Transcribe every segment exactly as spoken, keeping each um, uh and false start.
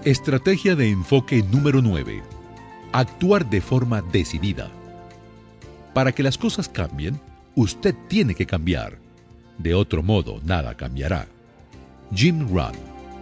Estrategia de enfoque número nueve. Actuar de forma decidida. Para que las cosas cambien, usted tiene que cambiar. De otro modo, nada cambiará. Jim Rohn.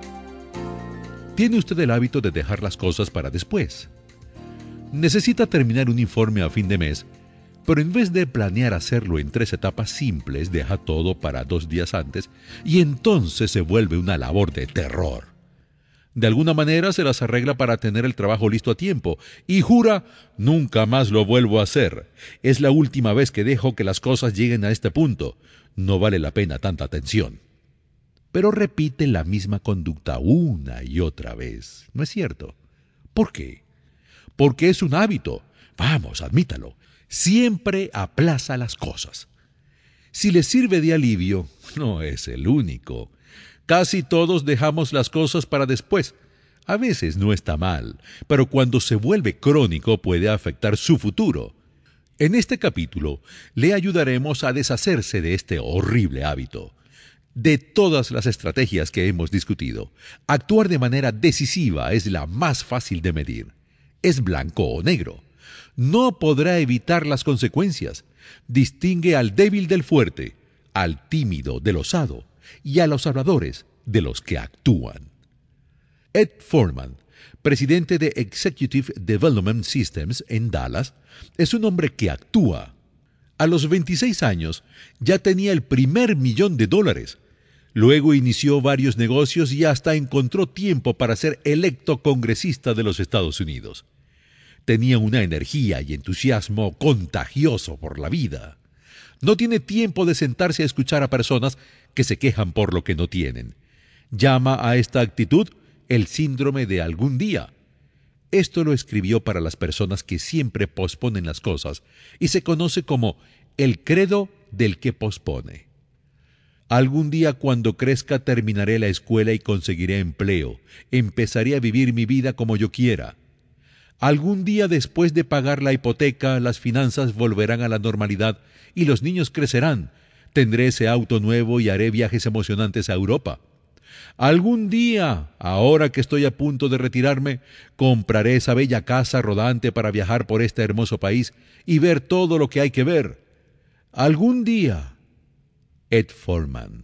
¿Tiene usted el hábito de dejar las cosas para después? Necesita terminar un informe a fin de mes, pero en vez de planear hacerlo en tres etapas simples, deja todo para dos días antes y entonces se vuelve una labor de terror. De alguna manera se las arregla para tener el trabajo listo a tiempo y jura, nunca más lo vuelvo a hacer. Es la última vez que dejo que las cosas lleguen a este punto. No vale la pena tanta atención. Pero repite la misma conducta una y otra vez. ¿No es cierto? ¿Por qué? Porque es un hábito. Vamos, admítalo. Siempre aplaza las cosas. Si le sirve de alivio, no es el único. Casi todos dejamos las cosas para después. A veces no está mal, pero cuando se vuelve crónico puede afectar su futuro. En este capítulo le ayudaremos a deshacerse de este horrible hábito. De todas las estrategias que hemos discutido, actuar de manera decisiva es la más fácil de medir. Es blanco o negro. No podrá evitar las consecuencias. Distingue al débil del fuerte, al tímido del osado y a los habladores de los que actúan. Ed Foreman, presidente de Executive Development Systems en Dallas, es un hombre que actúa. A los veintiséis años ya tenía el primer millón de dólares. Luego inició varios negocios y hasta encontró tiempo para ser electo congresista de los Estados Unidos. Tenía una energía y entusiasmo contagioso por la vida. No tiene tiempo de sentarse a escuchar a personas que se quejan por lo que no tienen. Llama a esta actitud el síndrome de algún día. Esto lo escribió para las personas que siempre posponen las cosas y se conoce como el credo del que pospone. Algún día cuando crezca terminaré la escuela y conseguiré empleo. Empezaré a vivir mi vida como yo quiera. Algún día después de pagar la hipoteca, las finanzas volverán a la normalidad y los niños crecerán. Tendré ese auto nuevo y haré viajes emocionantes a Europa. Algún día, ahora que estoy a punto de retirarme, compraré esa bella casa rodante para viajar por este hermoso país y ver todo lo que hay que ver. Algún día. Ed Foreman.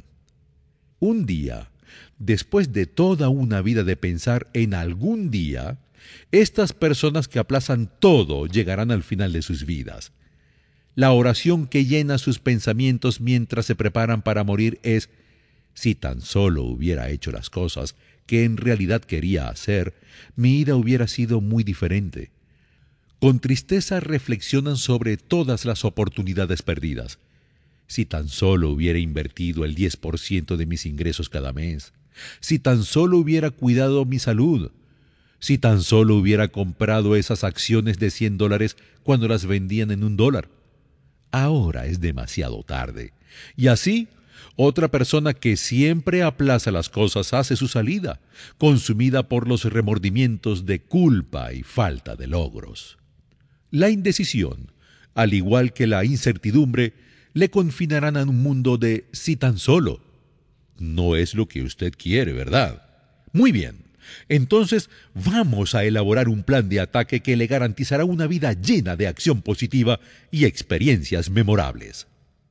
Un día, después de toda una vida de pensar en algún día, estas personas que aplazan todo llegarán al final de sus vidas. La oración que llena sus pensamientos mientras se preparan para morir es: si tan solo hubiera hecho las cosas que en realidad quería hacer, mi vida hubiera sido muy diferente. Con tristeza reflexionan sobre todas las oportunidades perdidas. Si tan solo hubiera invertido el diez por ciento de mis ingresos cada mes. Si tan solo hubiera cuidado mi salud. Si tan solo hubiera comprado esas acciones de cien dólares cuando las vendían en un dólar. Ahora es demasiado tarde. Y así, otra persona que siempre aplaza las cosas hace su salida, consumida por los remordimientos de culpa y falta de logros. La indecisión, al igual que la incertidumbre, le confinarán a un mundo de si tan solo. No es lo que usted quiere, ¿verdad? Muy bien. Entonces, vamos a elaborar un plan de ataque que le garantizará una vida llena de acción positiva y experiencias memorables.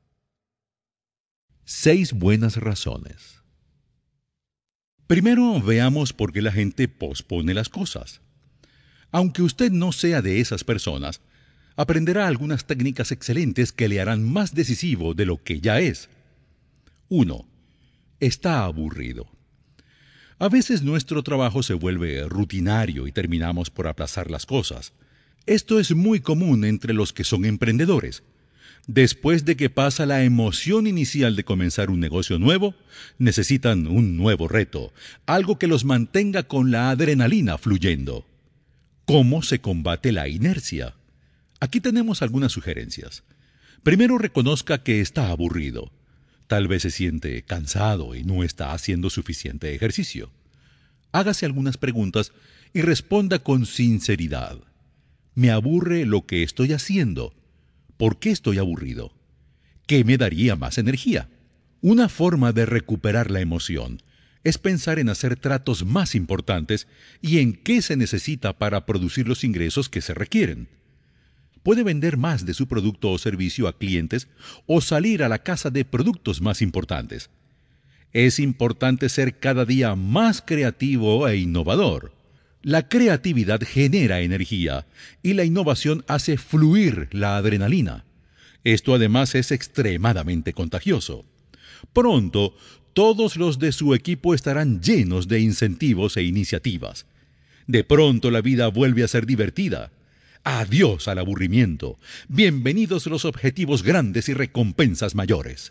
Seis buenas razones. Primero, veamos por qué la gente pospone las cosas. Aunque usted no sea de esas personas, aprenderá algunas técnicas excelentes que le harán más decisivo de lo que ya es. uno. Está aburrido. A veces nuestro trabajo se vuelve rutinario y terminamos por aplazar las cosas. Esto es muy común entre los que son emprendedores. Después de que pasa la emoción inicial de comenzar un negocio nuevo, necesitan un nuevo reto, algo que los mantenga con la adrenalina fluyendo. ¿Cómo se combate la inercia? Aquí tenemos algunas sugerencias. Primero, reconozca que está aburrido. Tal vez se siente cansado y no está haciendo suficiente ejercicio. Hágase algunas preguntas y responda con sinceridad. ¿Me aburre lo que estoy haciendo? ¿Por qué estoy aburrido? ¿Qué me daría más energía? Una forma de recuperar la emoción es pensar en hacer tratos más importantes y en qué se necesita para producir los ingresos que se requieren. Puede vender más de su producto o servicio a clientes o salir a la caza de productos más importantes. Es importante ser cada día más creativo e innovador. La creatividad genera energía y la innovación hace fluir la adrenalina. Esto además es extremadamente contagioso. Pronto, todos los de su equipo estarán llenos de incentivos e iniciativas. De pronto la vida vuelve a ser divertida. Adiós al aburrimiento. Bienvenidos los objetivos grandes y recompensas mayores.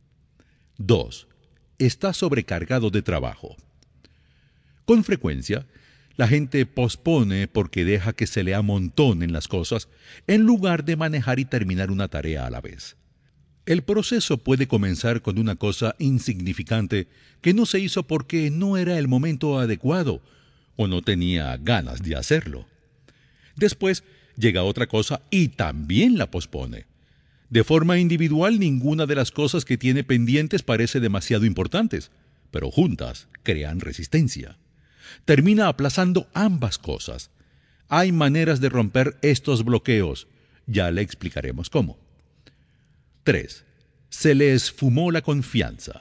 dos. Está sobrecargado de trabajo. Con frecuencia, la gente pospone porque deja que se le amontonen las cosas en lugar de manejar y terminar una tarea a la vez. El proceso puede comenzar con una cosa insignificante que no se hizo porque no era el momento adecuado o no tenía ganas de hacerlo. Después llega otra cosa y también la pospone. De forma individual, ninguna de las cosas que tiene pendientes parece demasiado importantes, pero juntas crean resistencia. Termina aplazando ambas cosas. Hay maneras de romper estos bloqueos. Ya le explicaremos cómo. tres. Se le esfumó la confianza.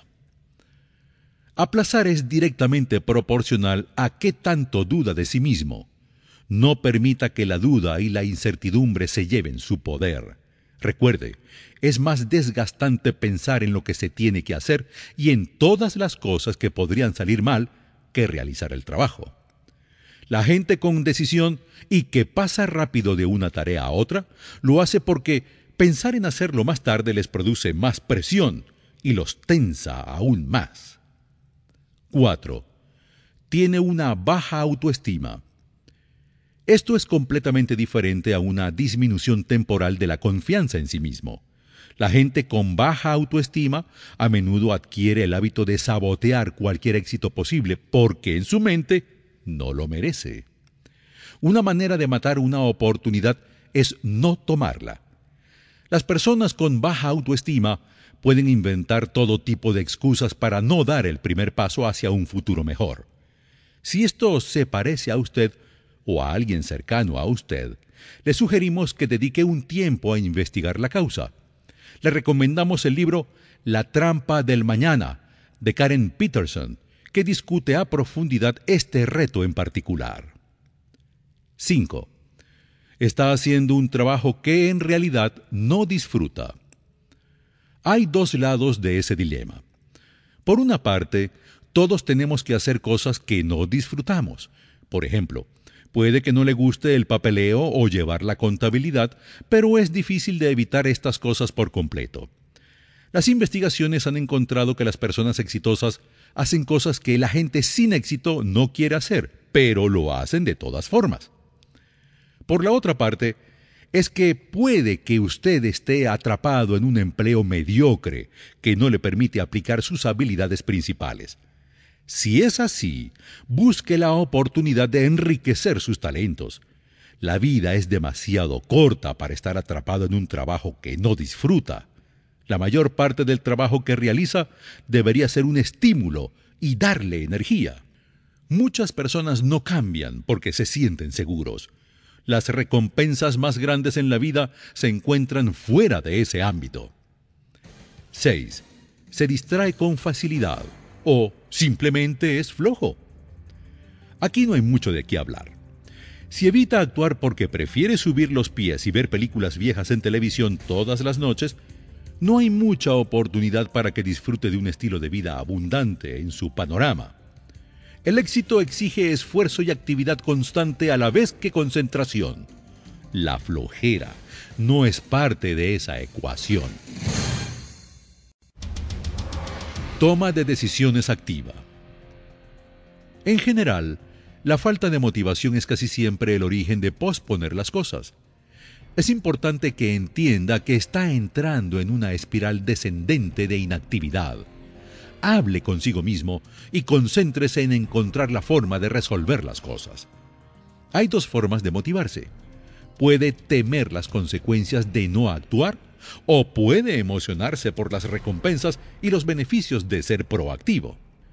Aplazar es directamente proporcional a qué tanto duda de sí mismo. No permita que la duda y la incertidumbre se lleven su poder. Recuerde, es más desgastante pensar en lo que se tiene que hacer y en todas las cosas que podrían salir mal que realizar el trabajo. La gente con decisión y que pasa rápido de una tarea a otra, lo hace porque pensar en hacerlo más tarde les produce más presión y los tensa aún más. cuatro. Tiene una baja autoestima. Esto es completamente diferente a una disminución temporal de la confianza en sí mismo. La gente con baja autoestima a menudo adquiere el hábito de sabotear cualquier éxito posible porque en su mente no lo merece. Una manera de matar una oportunidad es no tomarla. Las personas con baja autoestima pueden inventar todo tipo de excusas para no dar el primer paso hacia un futuro mejor. Si esto se parece a usted o a alguien cercano a usted, le sugerimos que dedique un tiempo a investigar la causa. Le recomendamos el libro La trampa del mañana, de Karen Peterson, que discute a profundidad este reto en particular. cinco. Está haciendo un trabajo que en realidad no disfruta. Hay dos lados de ese dilema. Por una parte, todos tenemos que hacer cosas que no disfrutamos. Por ejemplo, puede que no le guste el papeleo o llevar la contabilidad, pero es difícil de evitar estas cosas por completo. Las investigaciones han encontrado que las personas exitosas hacen cosas que la gente sin éxito no quiere hacer, pero lo hacen de todas formas. Por la otra parte, es que puede que usted esté atrapado en un empleo mediocre que no le permite aplicar sus habilidades principales. Si es así, busque la oportunidad de enriquecer sus talentos. La vida es demasiado corta para estar atrapado en un trabajo que no disfruta. La mayor parte del trabajo que realiza debería ser un estímulo y darle energía. Muchas personas no cambian porque se sienten seguros. Las recompensas más grandes en la vida se encuentran fuera de ese ámbito. seis. Se distrae con facilidad o simplemente es flojo. Aquí no hay mucho de qué hablar. Si evita actuar porque prefiere subir los pies y ver películas viejas en televisión todas las noches, no hay mucha oportunidad para que disfrute de un estilo de vida abundante en su panorama. El éxito exige esfuerzo y actividad constante a la vez que concentración. La flojera no es parte de esa ecuación. Toma de decisiones activa. En general, la falta de motivación es casi siempre el origen de posponer las cosas. Es importante que entienda que está entrando en una espiral descendente de inactividad. Hable consigo mismo y concéntrese en encontrar la forma de resolver las cosas. Hay dos formas de motivarse. Puede temer las consecuencias de no actuar o puede emocionarse por las recompensas y los beneficios de ser proactivo.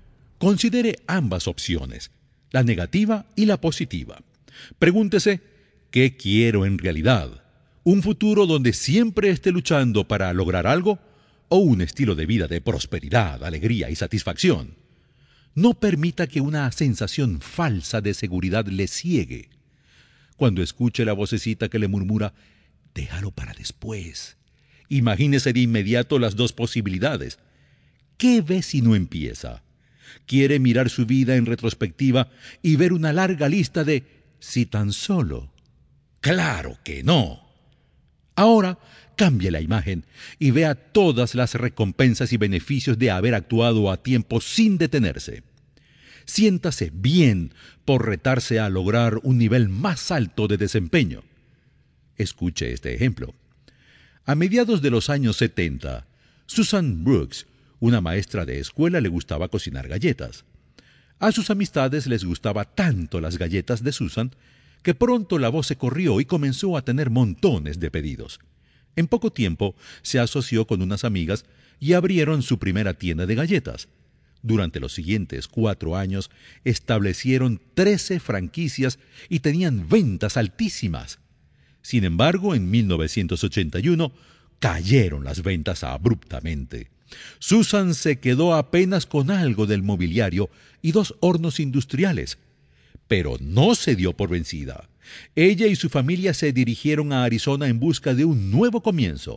Considere ambas opciones, la negativa y la positiva. Pregúntese, ¿qué quiero en realidad? ¿Un futuro donde siempre esté luchando para lograr algo? ¿O un estilo de vida de prosperidad, alegría y satisfacción? No permita que una sensación falsa de seguridad le ciegue. Cuando escuche la vocecita que le murmura, déjalo para después, imagínese de inmediato las dos posibilidades. ¿Qué ve si no empieza? ¿Quiere mirar su vida en retrospectiva y ver una larga lista de «si tan solo»? ¡Claro que no! Ahora, cambie la imagen y vea todas las recompensas y beneficios de haber actuado a tiempo sin detenerse. Siéntase bien por retarse a lograr un nivel más alto de desempeño. Escuche este ejemplo. A mediados de los años setenta, Susan Brooks, una maestra de escuela, le gustaba cocinar galletas. A sus amistades les gustaba tanto las galletas de Susan que pronto la voz se corrió y comenzó a tener montones de pedidos. En poco tiempo se asoció con unas amigas y abrieron su primera tienda de galletas. Durante los siguientes cuatro años establecieron trece franquicias y tenían ventas altísimas. Sin embargo, en mil novecientos ochenta y uno cayeron las ventas abruptamente. Susan se quedó apenas con algo del mobiliario y dos hornos industriales. Pero no se dio por vencida. Ella y su familia se dirigieron a Arizona en busca de un nuevo comienzo.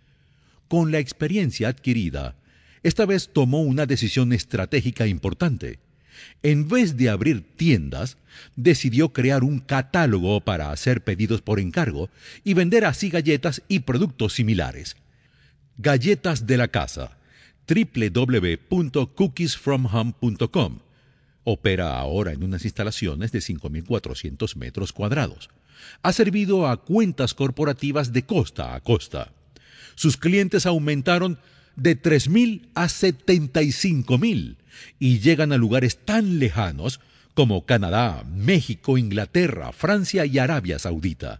Con la experiencia adquirida, esta vez tomó una decisión estratégica importante. En vez de abrir tiendas, decidió crear un catálogo para hacer pedidos por encargo y vender así galletas y productos similares. Galletas de la Casa, doble u doble u doble u punto cookies from home punto com. Opera ahora en unas instalaciones de cinco mil cuatrocientos metros cuadrados. Ha servido a cuentas corporativas de costa a costa. Sus clientes aumentaron de tres mil a setenta y cinco mil y llegan a lugares tan lejanos como Canadá, México, Inglaterra, Francia y Arabia Saudita.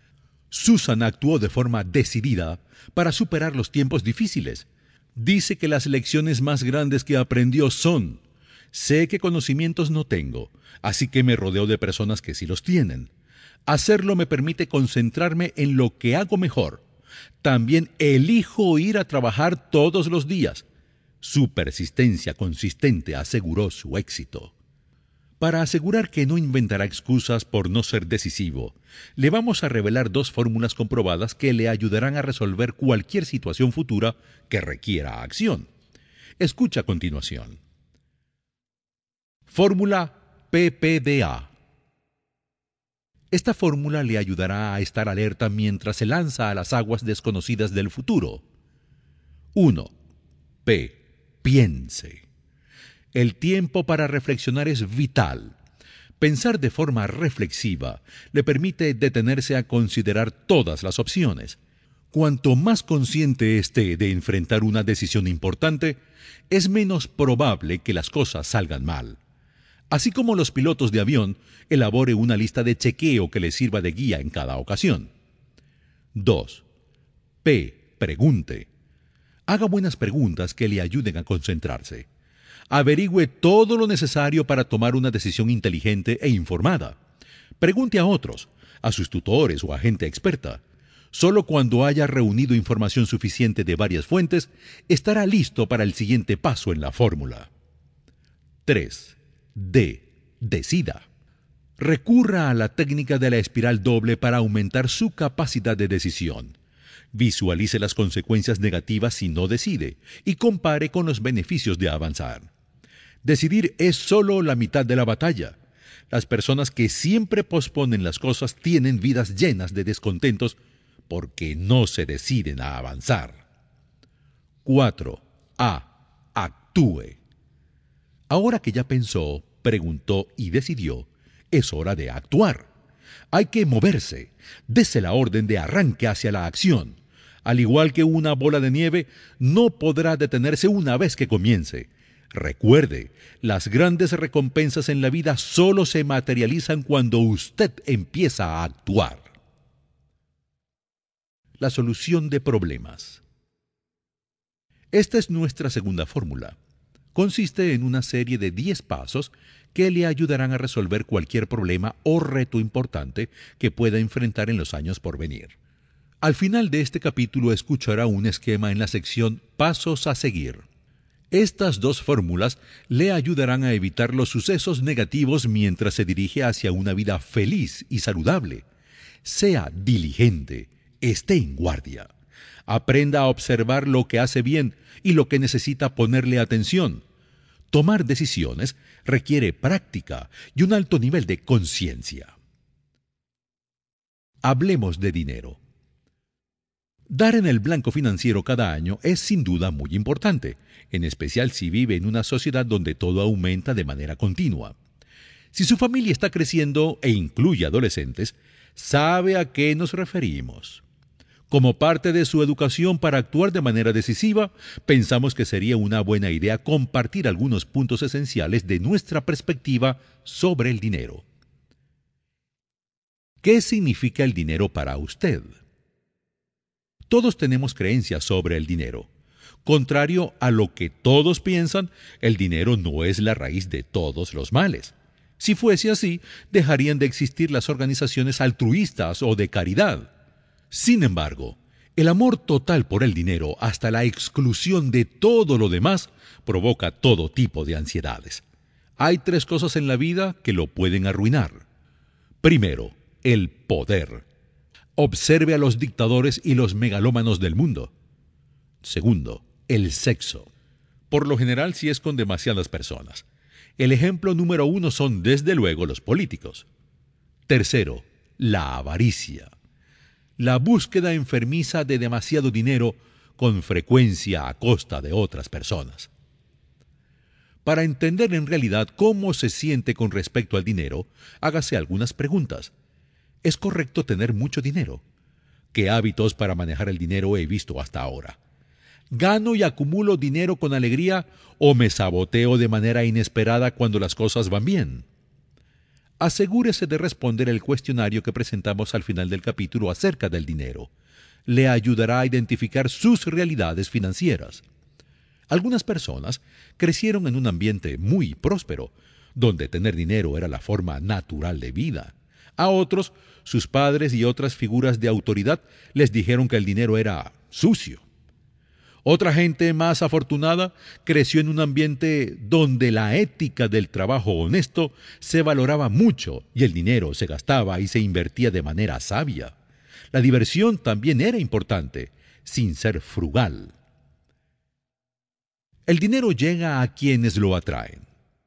Susan actuó de forma decidida para superar los tiempos difíciles. Dice que las lecciones más grandes que aprendió son: sé que conocimientos no tengo, así que me rodeo de personas que sí los tienen. Hacerlo me permite concentrarme en lo que hago mejor. También elijo ir a trabajar todos los días. Su persistencia consistente aseguró su éxito. Para asegurar que no inventará excusas por no ser decisivo, le vamos a revelar dos fórmulas comprobadas que le ayudarán a resolver cualquier situación futura que requiera acción. Escucha a continuación. Fórmula P P D A. Esta fórmula le ayudará a estar alerta mientras se lanza a las aguas desconocidas del futuro. uno. P. Piense. El tiempo para reflexionar es vital. Pensar de forma reflexiva le permite detenerse a considerar todas las opciones. Cuanto más consciente esté de enfrentar una decisión importante, es menos probable que las cosas salgan mal. Así como los pilotos de avión, elabore una lista de chequeo que le sirva de guía en cada ocasión. dos. P. Pregunte. Haga buenas preguntas que le ayuden a concentrarse. Averigüe todo lo necesario para tomar una decisión inteligente e informada. Pregunte a otros, a sus tutores o a gente experta. Solo cuando haya reunido información suficiente de varias fuentes, estará listo para el siguiente paso en la fórmula. tres. D. Decida. Recurra a la técnica de la espiral doble para aumentar su capacidad de decisión. Visualice las consecuencias negativas si no decide y compare con los beneficios de avanzar. Decidir es solo la mitad de la batalla. Las personas que siempre posponen las cosas tienen vidas llenas de descontentos porque no se deciden a avanzar. cuatro. A. Actúe. Ahora que ya pensó, preguntó y decidió, es hora de actuar. Hay que moverse. Dese la orden de arranque hacia la acción. Al igual que una bola de nieve, no podrá detenerse una vez que comience. Recuerde, las grandes recompensas en la vida solo se materializan cuando usted empieza a actuar. La solución de problemas. Esta es nuestra segunda fórmula. Consiste en una serie de diez pasos que le ayudarán a resolver cualquier problema o reto importante que pueda enfrentar en los años por venir. Al final de este capítulo escuchará un esquema en la sección Pasos a seguir. Estas dos fórmulas le ayudarán a evitar los sucesos negativos mientras se dirige hacia una vida feliz y saludable. Sea diligente, esté en guardia. Aprenda a observar lo que hace bien y lo que necesita ponerle atención. Tomar decisiones requiere práctica y un alto nivel de conciencia. Hablemos de dinero. Dar en el blanco financiero cada año es sin duda muy importante, en especial si vive en una sociedad donde todo aumenta de manera continua. Si su familia está creciendo e incluye adolescentes, sabe a qué nos referimos. Como parte de su educación para actuar de manera decisiva, pensamos que sería una buena idea compartir algunos puntos esenciales de nuestra perspectiva sobre el dinero. ¿Qué significa el dinero para usted? Todos tenemos creencias sobre el dinero. Contrario a lo que todos piensan, el dinero no es la raíz de todos los males. Si fuese así, dejarían de existir las organizaciones altruistas o de caridad. Sin embargo, el amor total por el dinero hasta la exclusión de todo lo demás provoca todo tipo de ansiedades. Hay tres cosas en la vida que lo pueden arruinar. Primero, el poder. Observe a los dictadores y los megalómanos del mundo. Segundo, el sexo. Por lo general, si es con demasiadas personas. El ejemplo número uno son, desde luego, los políticos. Tercero, la avaricia. La búsqueda enfermiza de demasiado dinero, con frecuencia a costa de otras personas. Para entender en realidad cómo se siente con respecto al dinero, hágase algunas preguntas. ¿Es correcto tener mucho dinero? ¿Qué hábitos para manejar el dinero he visto hasta ahora? ¿Gano y acumulo dinero con alegría o me saboteo de manera inesperada cuando las cosas van bien? Asegúrese de responder el cuestionario que presentamos al final del capítulo acerca del dinero. Le ayudará a identificar sus realidades financieras. Algunas personas crecieron en un ambiente muy próspero, donde tener dinero era la forma natural de vida. A otros, sus padres y otras figuras de autoridad les dijeron que el dinero era sucio. Otra gente más afortunada creció en un ambiente donde la ética del trabajo honesto se valoraba mucho y el dinero se gastaba y se invertía de manera sabia. La diversión también era importante, sin ser frugal. El dinero llega a quienes lo atraen.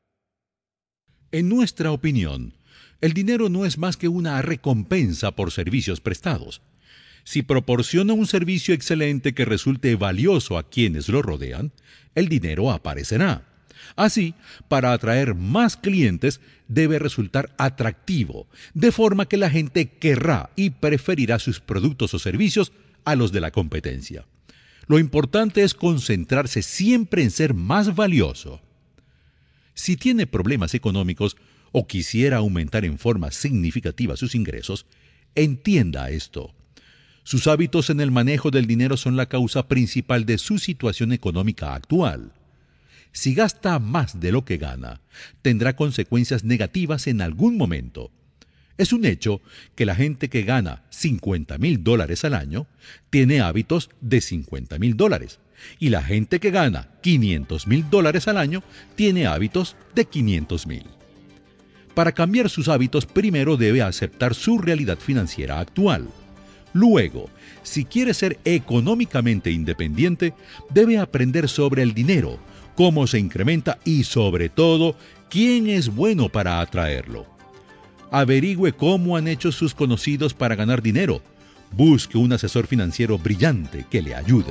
En nuestra opinión, el dinero no es más que una recompensa por servicios prestados. Si proporciona un servicio excelente que resulte valioso a quienes lo rodean, el dinero aparecerá. Así, para atraer más clientes, debe resultar atractivo, de forma que la gente querrá y preferirá sus productos o servicios a los de la competencia. Lo importante es concentrarse siempre en ser más valioso. Si tiene problemas económicos o quisiera aumentar en forma significativa sus ingresos, entienda esto. Sus hábitos en el manejo del dinero son la causa principal de su situación económica actual. Si gasta más de lo que gana, tendrá consecuencias negativas en algún momento. Es un hecho que la gente que gana cincuenta mil dólares al año tiene hábitos de cincuenta mil dólares, y la gente que gana quinientos mil dólares al año tiene hábitos de quinientos mil. Para cambiar sus hábitos, primero debe aceptar su realidad financiera actual. Luego, si quiere ser económicamente independiente, debe aprender sobre el dinero, cómo se incrementa y, sobre todo, quién es bueno para atraerlo. Averigüe cómo han hecho sus conocidos para ganar dinero. Busque un asesor financiero brillante que le ayude.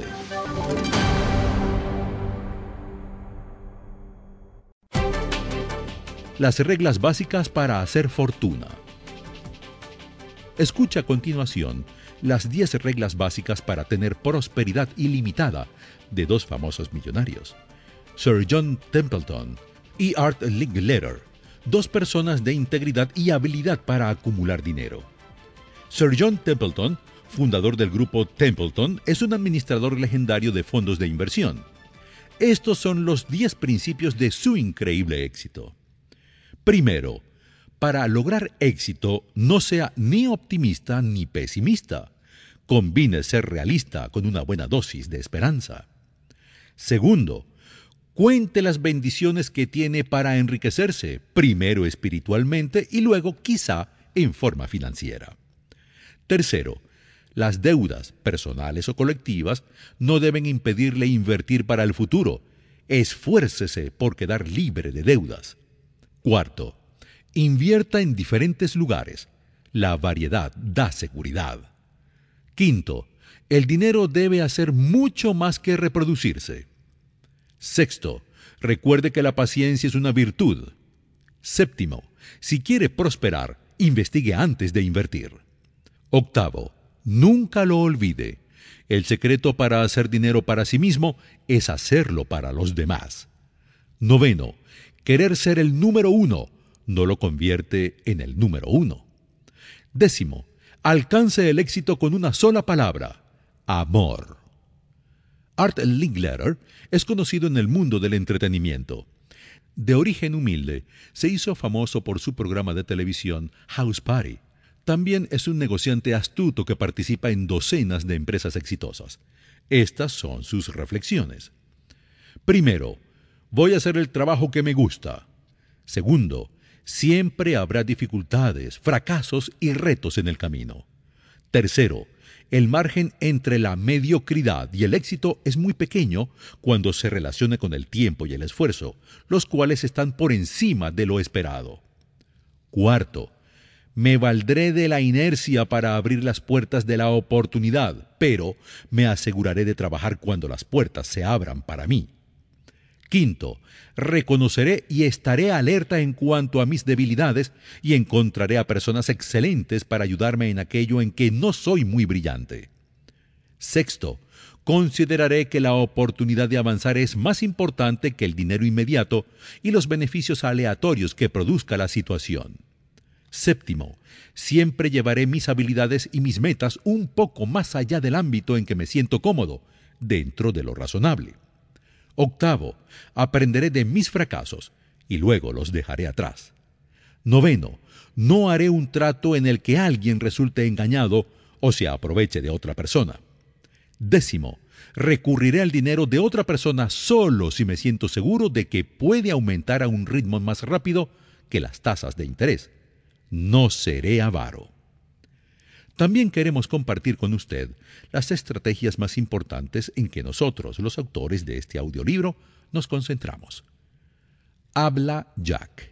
Las reglas básicas para hacer fortuna. Escucha a continuación las diez reglas básicas para tener prosperidad ilimitada de dos famosos millonarios, Sir John Templeton y Art Linkletter, dos personas de integridad y habilidad para acumular dinero. Sir John Templeton, fundador del grupo Templeton, es un administrador legendario de fondos de inversión. Estos son los diez principios de su increíble éxito. Primero, para lograr éxito, no sea ni optimista ni pesimista. Combine ser realista con una buena dosis de esperanza. Segundo, cuente las bendiciones que tiene para enriquecerse, primero espiritualmente y luego quizá en forma financiera. Tercero, las deudas, personales o colectivas, no deben impedirle invertir para el futuro. Esfuércese por quedar libre de deudas. Cuarto, invierta en diferentes lugares. La variedad da seguridad. Quinto, el dinero debe hacer mucho más que reproducirse. Sexto, recuerde que la paciencia es una virtud. Séptimo, si quiere prosperar, investigue antes de invertir. Octavo, nunca lo olvide. El secreto para hacer dinero para sí mismo es hacerlo para los demás. Noveno, querer ser el número uno no lo convierte en el número uno. Décimo, alcance el éxito con una sola palabra: amor. Art Linkletter es conocido en el mundo del entretenimiento. De origen humilde, se hizo famoso por su programa de televisión House Party. También es un negociante astuto que participa en docenas de empresas exitosas. Estas son sus reflexiones. Primero, voy a hacer el trabajo que me gusta. Segundo, siempre habrá dificultades, fracasos y retos en el camino. Tercero, el margen entre la mediocridad y el éxito es muy pequeño cuando se relaciona con el tiempo y el esfuerzo, los cuales están por encima de lo esperado. Cuarto, me valdré de la inercia para abrir las puertas de la oportunidad, pero me aseguraré de trabajar cuando las puertas se abran para mí. Quinto, reconoceré y estaré alerta en cuanto a mis debilidades y encontraré a personas excelentes para ayudarme en aquello en que no soy muy brillante. Sexto, consideraré que la oportunidad de avanzar es más importante que el dinero inmediato y los beneficios aleatorios que produzca la situación. Séptimo, siempre llevaré mis habilidades y mis metas un poco más allá del ámbito en que me siento cómodo, dentro de lo razonable. Octavo, aprenderé de mis fracasos y luego los dejaré atrás. Noveno, no haré un trato en el que alguien resulte engañado o se aproveche de otra persona. Décimo, recurriré al dinero de otra persona solo si me siento seguro de que puede aumentar a un ritmo más rápido que las tasas de interés. No seré avaro. También queremos compartir con usted las estrategias más importantes en que nosotros, los autores de este audiolibro, nos concentramos. Habla Jack.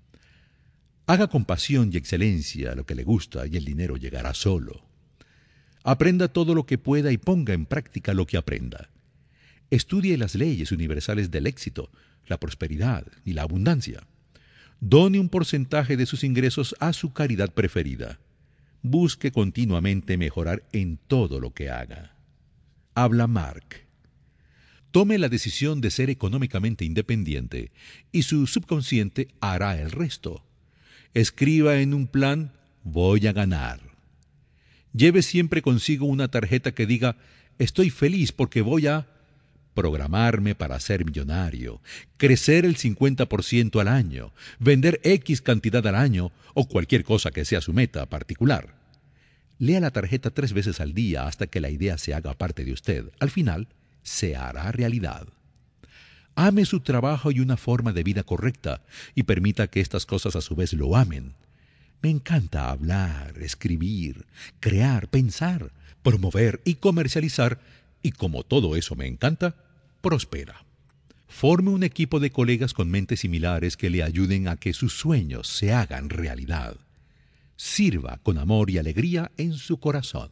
Haga con pasión y excelencia lo que le gusta y el dinero llegará solo. Aprenda todo lo que pueda y ponga en práctica lo que aprenda. Estudie las leyes universales del éxito, la prosperidad y la abundancia. Done un porcentaje de sus ingresos a su caridad preferida. Busque continuamente mejorar en todo lo que haga. Habla Mark. Tome la decisión de ser económicamente independiente y su subconsciente hará el resto. Escriba en un plan: voy a ganar. Lleve siempre consigo una tarjeta que diga: estoy feliz porque voy a programarme para ser millonario, crecer el cincuenta por ciento al año, vender X cantidad al año o cualquier cosa que sea su meta particular. Lea la tarjeta tres veces al día hasta que la idea se haga parte de usted. Al final, se hará realidad. Ame su trabajo y una forma de vida correcta y permita que estas cosas a su vez lo amen. Me encanta hablar, escribir, crear, pensar, promover y comercializar, y como todo eso me encanta, prospera. Forme un equipo de colegas con mentes similares que le ayuden a que sus sueños se hagan realidad. Sirva con amor y alegría en su corazón.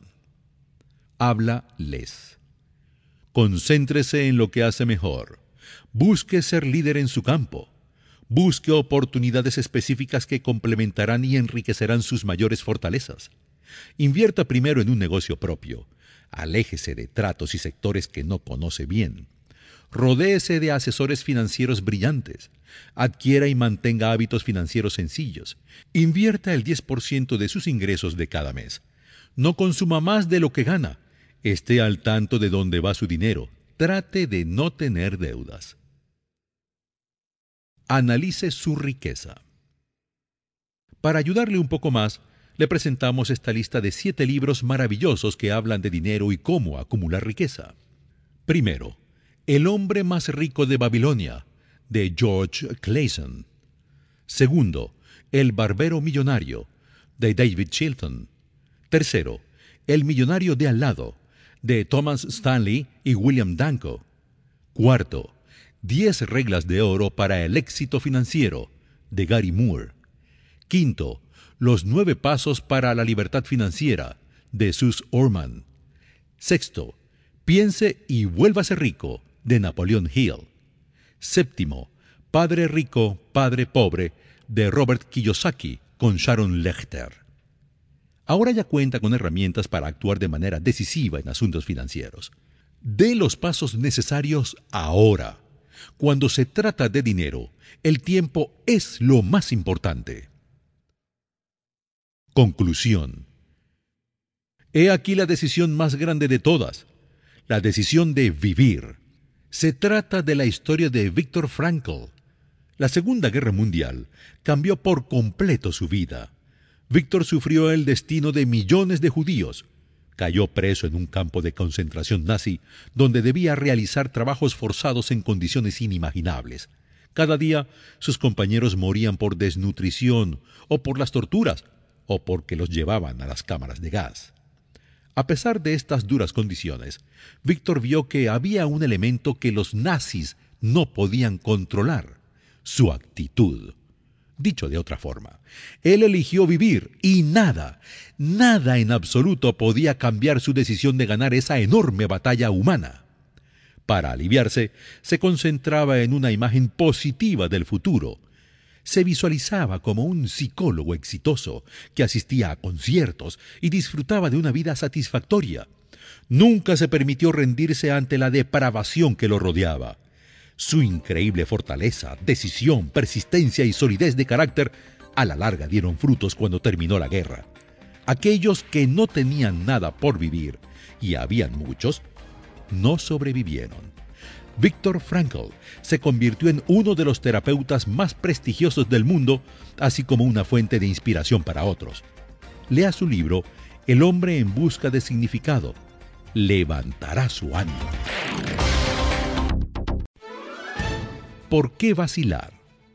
Habla Les. Concéntrese en lo que hace mejor. Busque ser líder en su campo. Busque oportunidades específicas que complementarán y enriquecerán sus mayores fortalezas. Invierta primero en un negocio propio. Aléjese de tratos y sectores que no conoce bien. Rodéese de asesores financieros brillantes. Adquiera y mantenga hábitos financieros sencillos. Invierta el diez por ciento de sus ingresos de cada mes. No consuma más de lo que gana. Esté al tanto de dónde va su dinero. trate de no tener deudas. Analice su riqueza. Para ayudarle un poco más, le presentamos esta lista de siete libros maravillosos que hablan de dinero y cómo acumular riqueza. Primero, El hombre más rico de Babilonia, de George Clason. Segundo, El barbero millonario, de David Chilton. Tercero, El millonario de al lado, de Thomas Stanley y William Danko. Cuarto, Diez reglas de oro para el éxito financiero, de Gary Moore. Quinto, Los nueve pasos para la libertad financiera, de Sus Orman. Sexto, Piense y vuélvase rico, de Napoleon Hill. Séptimo, Padre rico, padre pobre, de Robert Kiyosaki, con Sharon Lechter. Ahora ya cuenta con herramientas para actuar de manera decisiva en asuntos financieros. Dé los pasos necesarios ahora. Cuando se trata de dinero, el tiempo es lo más importante. Conclusión. He aquí la decisión más grande de todas, la decisión de vivir. Se trata de la historia de Viktor Frankl. La Segunda Guerra Mundial cambió por completo su vida. Viktor sufrió el destino de millones de judíos. Cayó preso en un campo de concentración nazi, donde debía realizar trabajos forzados en condiciones inimaginables. Cada día, sus compañeros morían por desnutrición, o por las torturas, o porque los llevaban a las cámaras de gas. A pesar de estas duras condiciones, Viktor vio que había un elemento que los nazis no podían controlar: su actitud. Dicho de otra forma, él eligió vivir y nada, nada en absoluto podía cambiar su decisión de ganar esa enorme batalla humana. Para aliviarse, se concentraba en una imagen positiva del futuro. Se visualizaba como un psicólogo exitoso que asistía a conciertos y disfrutaba de una vida satisfactoria. Nunca se permitió rendirse ante la depravación que lo rodeaba. Su increíble fortaleza, decisión, persistencia y solidez de carácter a la larga dieron frutos cuando terminó la guerra. Aquellos que no tenían nada por vivir, y habían muchos, no sobrevivieron. Viktor Frankl se convirtió en uno de los terapeutas más prestigiosos del mundo, así como una fuente de inspiración para otros. Lea su libro El hombre en busca de significado. Levantará su ánimo. ¿Por qué vacilar?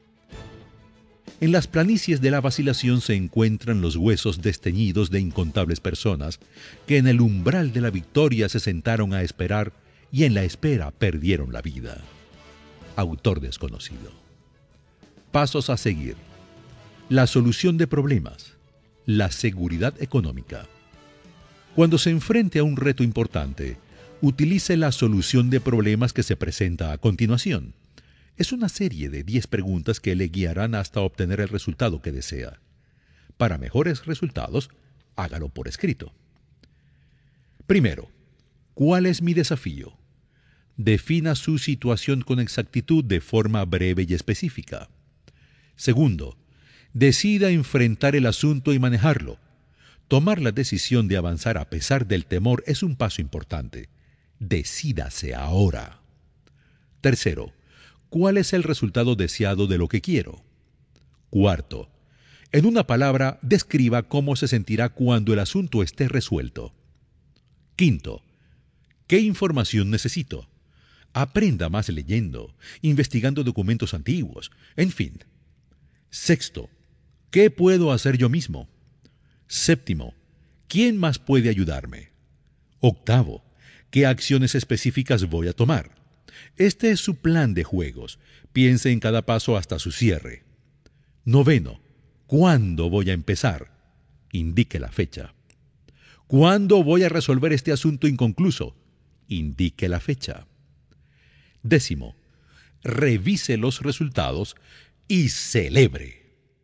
En las planicies de la vacilación se encuentran los huesos desteñidos de incontables personas que en el umbral de la victoria se sentaron a esperar y en la espera perdieron la vida. Autor desconocido. Pasos a seguir. La solución de problemas. La seguridad económica. Cuando se enfrente a un reto importante, utilice la solución de problemas que se presenta a continuación. Es una serie de diez preguntas que le guiarán hasta obtener el resultado que desea. Para mejores resultados, hágalo por escrito. Primero, ¿cuál es mi desafío? Defina su situación con exactitud de forma breve y específica. Segundo, decida enfrentar el asunto y manejarlo. Tomar la decisión de avanzar a pesar del temor es un paso importante. Decídase ahora. Tercero, ¿cuál es el resultado deseado de lo que quiero? Cuarto, en una palabra, describa cómo se sentirá cuando el asunto esté resuelto. Quinto, ¿qué información necesito? Aprenda más leyendo, investigando documentos antiguos, en fin. Sexto, ¿qué puedo hacer yo mismo? Séptimo, ¿quién más puede ayudarme? Octavo, ¿qué acciones específicas voy a tomar? Este es su plan de juegos. Piense en cada paso hasta su cierre. Noveno, ¿cuándo voy a empezar? Indique la fecha. ¿Cuándo voy a resolver este asunto inconcluso? Indique la fecha. Décimo, revise los resultados y celebre.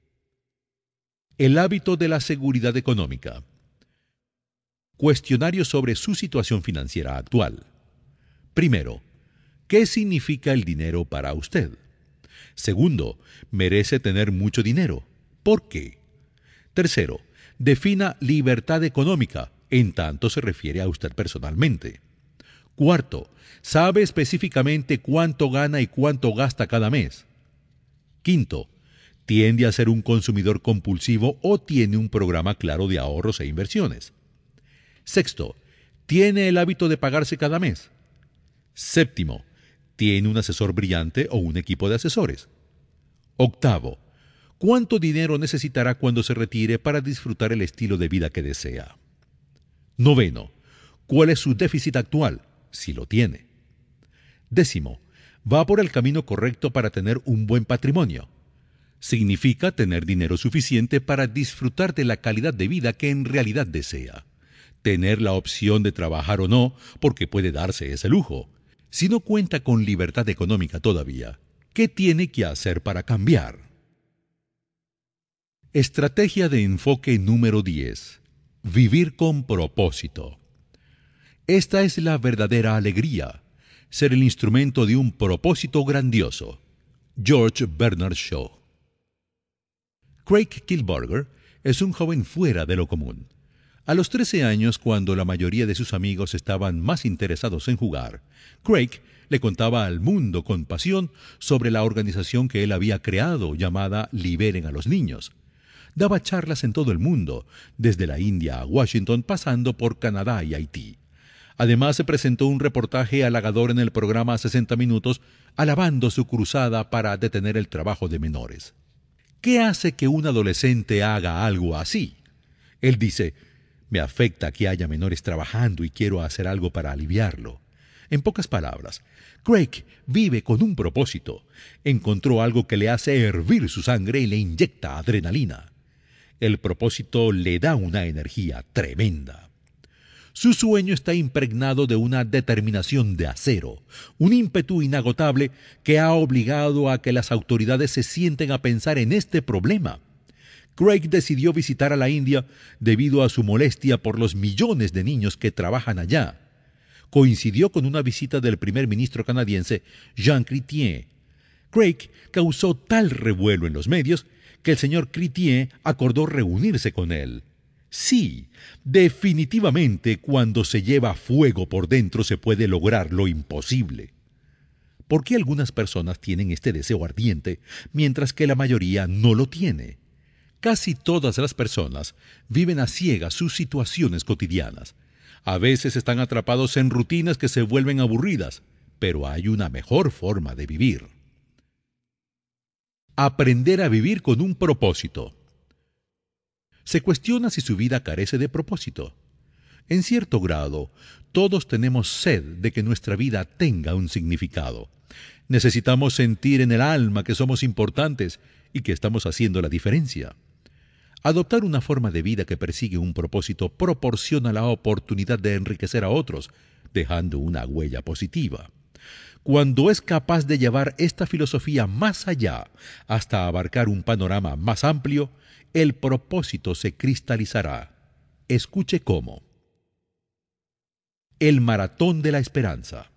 El hábito de la seguridad económica. Cuestionario sobre su situación financiera actual. Primero, ¿qué significa el dinero para usted? Segundo, ¿merece tener mucho dinero? ¿Por qué? Tercero, defina libertad económica, en tanto se refiere a usted personalmente. Cuarto, sabe específicamente cuánto gana y cuánto gasta cada mes. Quinto, tiende a ser un consumidor compulsivo o tiene un programa claro de ahorros e inversiones. Sexto, tiene el hábito de pagarse cada mes. Séptimo, tiene un asesor brillante o un equipo de asesores. Octavo, ¿cuánto dinero necesitará cuando se retire para disfrutar el estilo de vida que desea? Noveno, ¿cuál es su déficit actual, si lo tiene? Décimo, ¿va por el camino correcto para tener un buen patrimonio? Significa tener dinero suficiente para disfrutar de la calidad de vida que en realidad desea. Tener la opción de trabajar o no, porque puede darse ese lujo. Si no cuenta con libertad económica todavía, ¿qué tiene que hacer para cambiar? Estrategia de enfoque número diez. Vivir con propósito. Esta es la verdadera alegría, ser el instrumento de un propósito grandioso. George Bernard Shaw. Craig Kilbarger es un joven fuera de lo común. A los trece años, cuando la mayoría de sus amigos estaban más interesados en jugar, Craig le contaba al mundo con pasión sobre la organización que él había creado llamada Liberen a los Niños. Daba charlas en todo el mundo, desde la India a Washington, pasando por Canadá y Haití. Además, se presentó un reportaje halagador en el programa sesenta minutos, alabando su cruzada para detener el trabajo de menores. ¿Qué hace que un adolescente haga algo así? Él dice: me afecta que haya menores trabajando y quiero hacer algo para aliviarlo. En pocas palabras, Craig vive con un propósito. Encontró algo que le hace hervir su sangre y le inyecta adrenalina. El propósito le da una energía tremenda. Su sueño está impregnado de una determinación de acero, un ímpetu inagotable que ha obligado a que las autoridades se sienten a pensar en este problema. Craig decidió visitar a la India debido a su molestia por los millones de niños que trabajan allá. Coincidió con una visita del primer ministro canadiense Jean Chrétien. Craig causó tal revuelo en los medios que el señor Chrétien acordó reunirse con él. Sí, definitivamente, cuando se lleva fuego por dentro se puede lograr lo imposible. ¿Por qué algunas personas tienen este deseo ardiente, mientras que la mayoría no lo tiene? Casi todas las personas viven a ciegas sus situaciones cotidianas. A veces están atrapados en rutinas que se vuelven aburridas, pero hay una mejor forma de vivir. Aprender a vivir con un propósito. Se cuestiona si su vida carece de propósito. En cierto grado, todos tenemos sed de que nuestra vida tenga un significado. Necesitamos sentir en el alma que somos importantes y que estamos haciendo la diferencia. Adoptar una forma de vida que persigue un propósito proporciona la oportunidad de enriquecer a otros, dejando una huella positiva. Cuando es capaz de llevar esta filosofía más allá, hasta abarcar un panorama más amplio, el propósito se cristalizará. Escuche cómo. El maratón de la esperanza.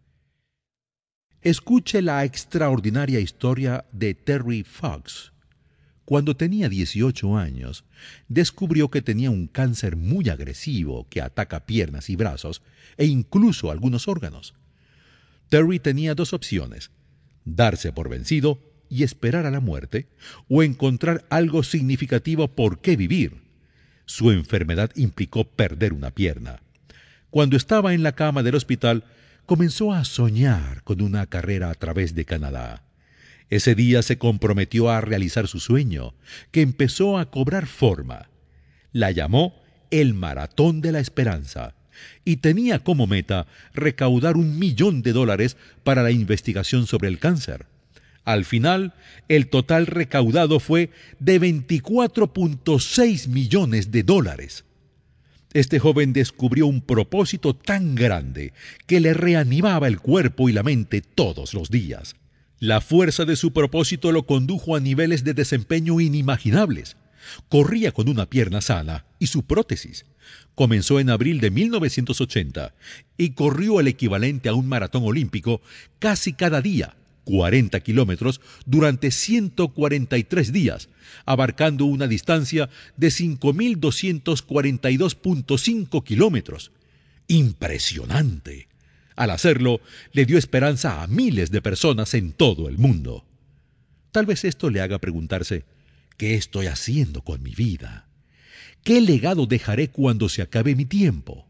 Escuche la extraordinaria historia de Terry Fox. Cuando tenía dieciocho años, descubrió que tenía un cáncer muy agresivo que ataca piernas y brazos e incluso algunos órganos. Terry tenía dos opciones: darse por vencido y esperar a la muerte, o encontrar algo significativo por qué vivir. Su enfermedad implicó perder una pierna. Cuando estaba en la cama del hospital, comenzó a soñar con una carrera a través de Canadá. Ese día se comprometió a realizar su sueño, que empezó a cobrar forma. La llamó el Maratón de la Esperanza, y tenía como meta recaudar un millón de dólares para la investigación sobre el cáncer. Al final, el total recaudado fue de veinticuatro punto seis millones de dólares. Este joven descubrió un propósito tan grande que le reanimaba el cuerpo y la mente todos los días. La fuerza de su propósito lo condujo a niveles de desempeño inimaginables. Corría con una pierna sana y su prótesis. Comenzó en abril de mil novecientos ochenta y corrió el equivalente a un maratón olímpico casi cada día, cuarenta kilómetros, durante ciento cuarenta y tres días, abarcando una distancia de cinco mil doscientos cuarenta y dos punto cinco kilómetros. ¡Impresionante! Al hacerlo, le dio esperanza a miles de personas en todo el mundo. Tal vez esto le haga preguntarse, ¿qué estoy haciendo con mi vida? ¿Qué legado dejaré cuando se acabe mi tiempo?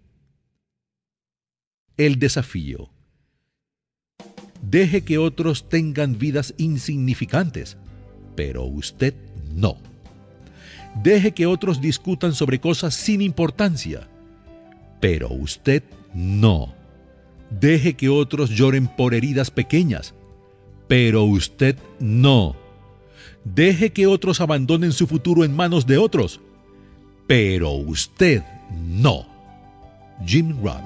El desafío. Deje que otros tengan vidas insignificantes, pero usted no. Deje que otros discutan sobre cosas sin importancia, pero usted no. Deje que otros lloren por heridas pequeñas, pero usted no. Deje que otros abandonen su futuro en manos de otros, pero usted no. Jim Rohn.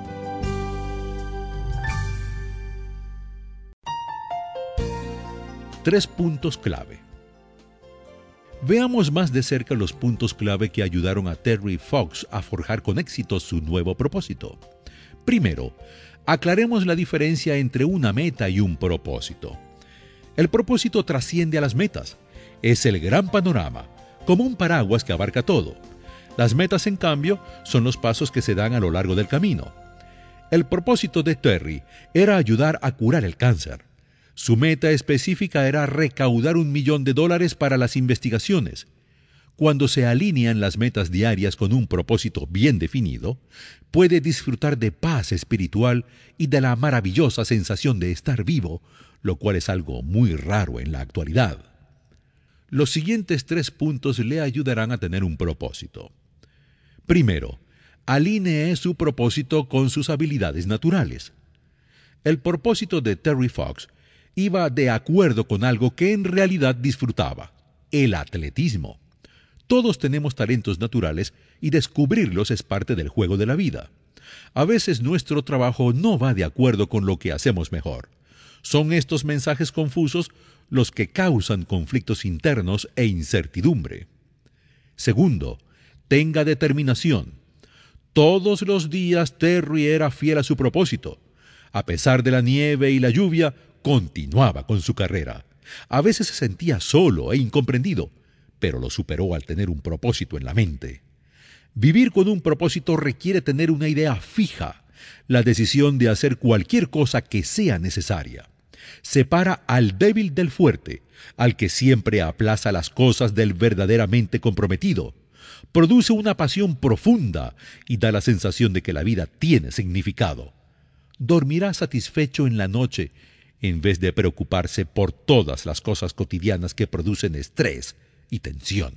Tres puntos clave. Veamos más de cerca los puntos clave que ayudaron a Terry Fox a forjar con éxito su nuevo propósito. Primero, aclaremos la diferencia entre una meta y un propósito. El propósito trasciende a las metas. Es el gran panorama, como un paraguas que abarca todo. Las metas, en cambio, son los pasos que se dan a lo largo del camino. El propósito de Terry era ayudar a curar el cáncer. Su meta específica era recaudar un millón de dólares para las investigaciones. Cuando se alinean las metas diarias con un propósito bien definido, puede disfrutar de paz espiritual y de la maravillosa sensación de estar vivo, lo cual es algo muy raro en la actualidad. Los siguientes tres puntos le ayudarán a tener un propósito. Primero, alinee su propósito con sus habilidades naturales. El propósito de Terry Fox iba de acuerdo con algo que en realidad disfrutaba: el atletismo. Todos tenemos talentos naturales y descubrirlos es parte del juego de la vida. A veces nuestro trabajo no va de acuerdo con lo que hacemos mejor. Son estos mensajes confusos los que causan conflictos internos e incertidumbre. Segundo, tenga determinación. Todos los días Terry era fiel a su propósito. A pesar de la nieve y la lluvia, continuaba con su carrera. A veces se sentía solo e incomprendido, pero lo superó al tener un propósito en la mente. Vivir con un propósito requiere tener una idea fija, la decisión de hacer cualquier cosa que sea necesaria. Separa al débil del fuerte, al que siempre aplaza las cosas del verdaderamente comprometido. Produce una pasión profunda y da la sensación de que la vida tiene significado. Dormirá satisfecho en la noche, en vez de preocuparse por todas las cosas cotidianas que producen estrés y tensión.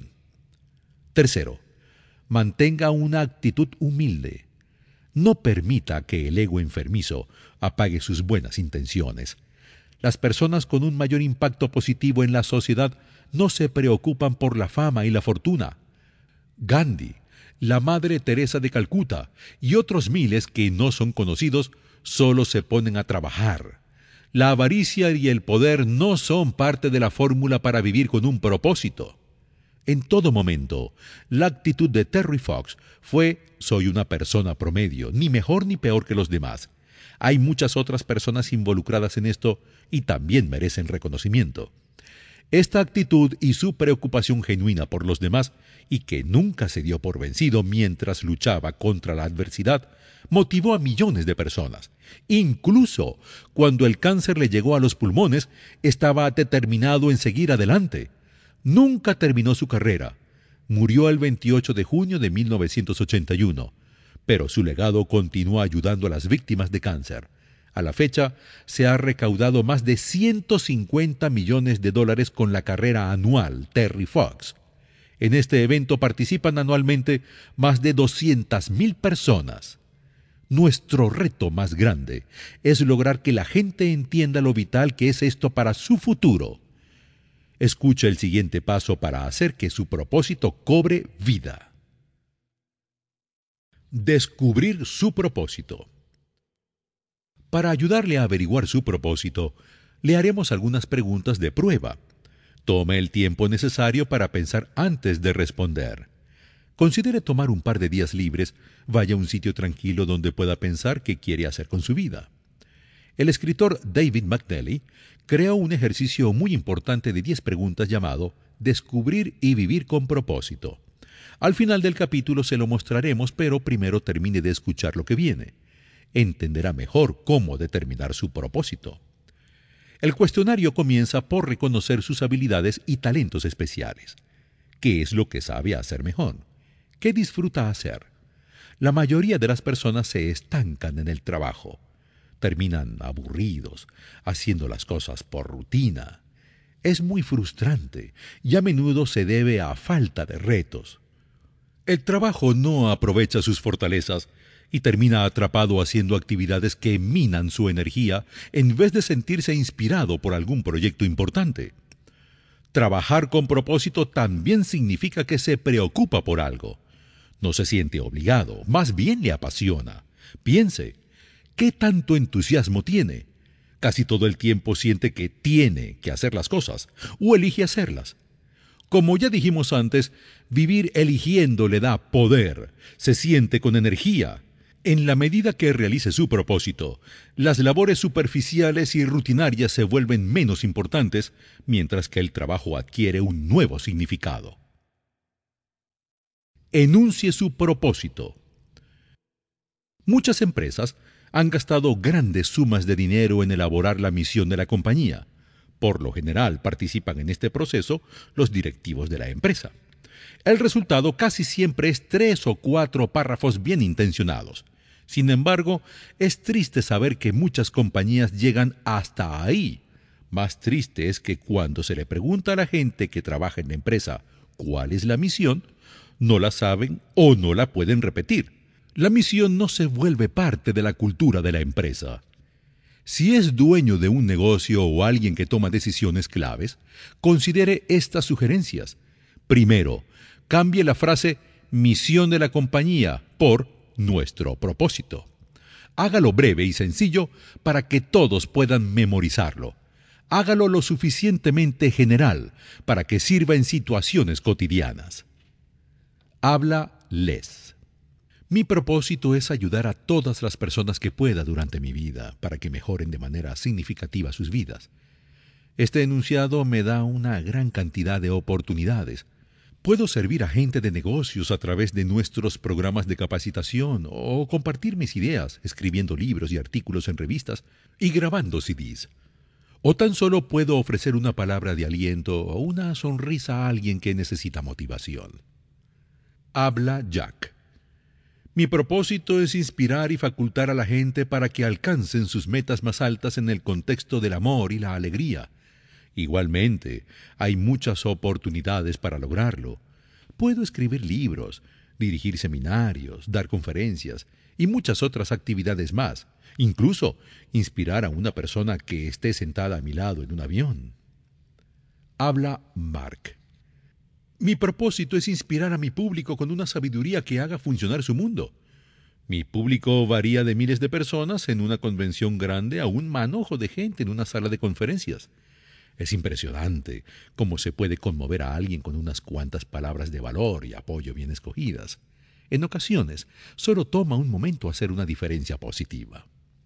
Tercero, mantenga una actitud humilde. No permita que el ego enfermizo apague sus buenas intenciones. Las personas con un mayor impacto positivo en la sociedad no se preocupan por la fama y la fortuna. Gandhi, la Madre Teresa de Calcuta y otros miles que no son conocidos solo se ponen a trabajar. La avaricia y el poder no son parte de la fórmula para vivir con un propósito. En todo momento, la actitud de Terry Fox fue: soy una persona promedio, ni mejor ni peor que los demás. Hay muchas otras personas involucradas en esto y también merecen reconocimiento. Esta actitud y su preocupación genuina por los demás, y que nunca se dio por vencido mientras luchaba contra la adversidad, motivó a millones de personas. Incluso cuando el cáncer le llegó a los pulmones, estaba determinado en seguir adelante. Nunca terminó su carrera. Murió el veintiocho de junio de mil novecientos ochenta y uno, pero su legado continúa ayudando a las víctimas de cáncer. A la fecha, se ha recaudado más de ciento cincuenta millones de dólares con la carrera anual Terry Fox. En este evento participan anualmente más de doscientas mil personas. Nuestro reto más grande es lograr que la gente entienda lo vital que es esto para su futuro. Escuche el siguiente paso para hacer que su propósito cobre vida. Descubrir su propósito. Para ayudarle a averiguar su propósito, le haremos algunas preguntas de prueba. Tome el tiempo necesario para pensar antes de responder. Considere tomar un par de días libres, vaya a un sitio tranquilo donde pueda pensar qué quiere hacer con su vida. El escritor David McNally creó un ejercicio muy importante de diez preguntas llamado Descubrir y vivir con propósito. Al final del capítulo se lo mostraremos, pero primero termine de escuchar lo que viene. entenderá mejor cómo determinar su propósito. El cuestionario comienza por reconocer sus habilidades y talentos especiales. ¿Qué es lo que sabe hacer mejor? ¿Qué disfruta hacer? La mayoría de las personas se estancan en el trabajo. Terminan aburridos, haciendo las cosas por rutina. Es muy frustrante y a menudo se debe a falta de retos. El trabajo no aprovecha sus fortalezas y termina atrapado haciendo actividades que minan su energía en vez de sentirse inspirado por algún proyecto importante. Trabajar con propósito también significa que se preocupa por algo. No se siente obligado, más bien le apasiona. Piense, ¿qué tanto entusiasmo tiene? Casi todo el tiempo siente que tiene que hacer las cosas o elige hacerlas. Como ya dijimos antes, vivir eligiendo le da poder, se siente con energía. En la medida que realice su propósito, las labores superficiales y rutinarias se vuelven menos importantes, mientras que el trabajo adquiere un nuevo significado. Enuncie su propósito. Muchas empresas han gastado grandes sumas de dinero en elaborar la misión de la compañía. Por lo general participan en este proceso los directivos de la empresa. El resultado casi siempre es tres o cuatro párrafos bien intencionados. Sin embargo, es triste saber que muchas compañías llegan hasta ahí. Más triste es que cuando se le pregunta a la gente que trabaja en la empresa cuál es la misión, no la saben o no la pueden repetir. La misión no se vuelve parte de la cultura de la empresa. Si es dueño de un negocio o alguien que toma decisiones claves, considere estas sugerencias. Primero, cambie la frase misión de la compañía por nuestro propósito. Hágalo breve y sencillo para que todos puedan memorizarlo. Hágalo lo suficientemente general para que sirva en situaciones cotidianas. Habla-les. Mi propósito es ayudar a todas las personas que pueda durante mi vida para que mejoren de manera significativa sus vidas. Este enunciado me da una gran cantidad de oportunidades. Puedo servir a gente de negocios a través de nuestros programas de capacitación o compartir mis ideas escribiendo libros y artículos en revistas y grabando C Ds. O tan solo puedo ofrecer una palabra de aliento o una sonrisa a alguien que necesita motivación. Habla Jack. Mi propósito es inspirar y facultar a la gente para que alcancen sus metas más altas en el contexto del amor y la alegría. Igualmente, hay muchas oportunidades para lograrlo. Puedo escribir libros, dirigir seminarios, dar conferencias y muchas otras actividades más. Incluso inspirar a una persona que esté sentada a mi lado en un avión. Habla Mark. Mi propósito es inspirar a mi público con una sabiduría que haga funcionar su mundo. Mi público varía de miles de personas en una convención grande a un manojo de gente en una sala de conferencias. Es impresionante cómo se puede conmover a alguien con unas cuantas palabras de valor y apoyo bien escogidas. En ocasiones, solo toma un momento hacer una diferencia positiva.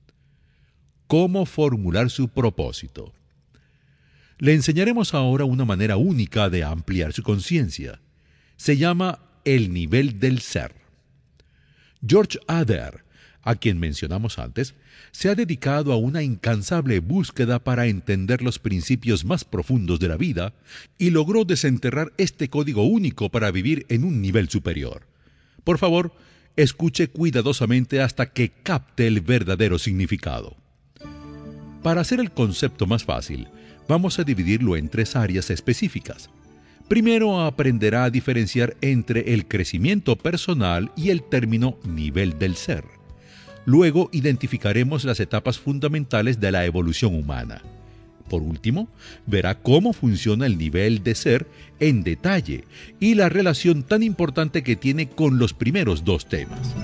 ¿Cómo formular su propósito? Le enseñaremos ahora una manera única de ampliar su conciencia. Se llama el nivel del ser. George Adair, a quien mencionamos antes, se ha dedicado a una incansable búsqueda para entender los principios más profundos de la vida y logró desenterrar este código único para vivir en un nivel superior. Por favor, escuche cuidadosamente hasta que capte el verdadero significado. Para hacer el concepto más fácil, vamos a dividirlo en tres áreas específicas. Primero aprenderá a diferenciar entre el crecimiento personal y el término nivel del ser. Luego identificaremos las etapas fundamentales de la evolución humana. Por último, verá cómo funciona el nivel de ser en detalle y la relación tan importante que tiene con los primeros dos temas.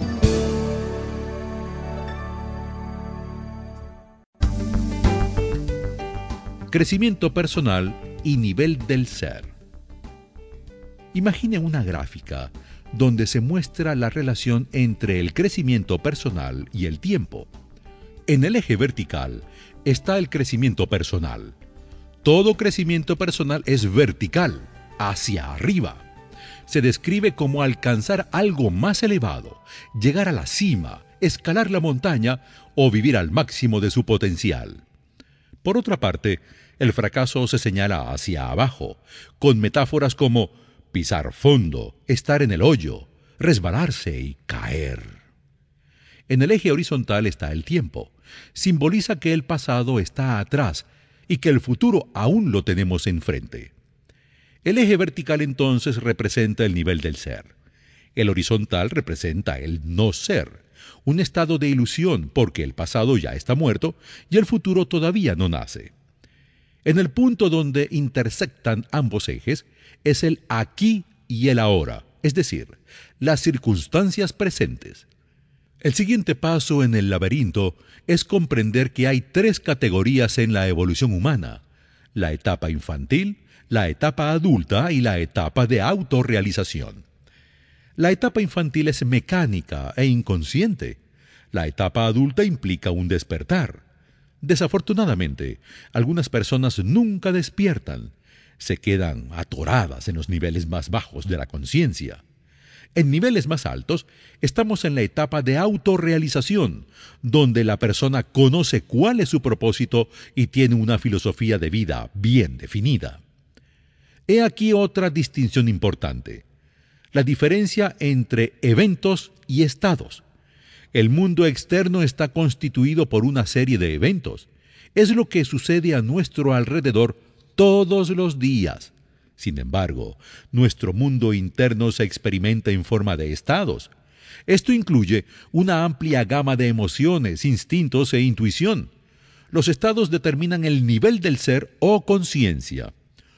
Crecimiento personal y nivel del ser. Imagine una gráfica donde se muestra la relación entre el crecimiento personal y el tiempo. En el eje vertical está el crecimiento personal. Todo crecimiento personal es vertical, hacia arriba. se describe como alcanzar algo más elevado, llegar a la cima, escalar la montaña o vivir al máximo de su potencial. Por otra parte, el fracaso se señala hacia abajo, con metáforas como pisar fondo, estar en el hoyo, resbalarse y caer. En el eje horizontal está el tiempo. Simboliza que el pasado está atrás y que el futuro aún lo tenemos enfrente. El eje vertical entonces representa el nivel del ser. El horizontal representa el no ser, un estado de ilusión porque el pasado ya está muerto y el futuro todavía no nace. En el punto donde intersectan ambos ejes es el aquí y el ahora, es decir, las circunstancias presentes. El siguiente paso en el laberinto es comprender que hay tres categorías en la evolución humana: la etapa infantil, la etapa adulta y la etapa de autorrealización. La etapa infantil es mecánica e inconsciente. La etapa adulta implica un despertar. Desafortunadamente, algunas personas nunca despiertan. Se quedan atoradas en los niveles más bajos de la conciencia. En niveles más altos, estamos en la etapa de autorrealización, donde la persona conoce cuál es su propósito y tiene una filosofía de vida bien definida. He aquí otra distinción importante: la diferencia entre eventos y estados. El mundo externo está constituido por una serie de eventos. Es lo que sucede a nuestro alrededor todos los días. Sin embargo, nuestro mundo interno se experimenta en forma de estados. Esto incluye una amplia gama de emociones, instintos e intuición. Los estados determinan el nivel del ser o conciencia.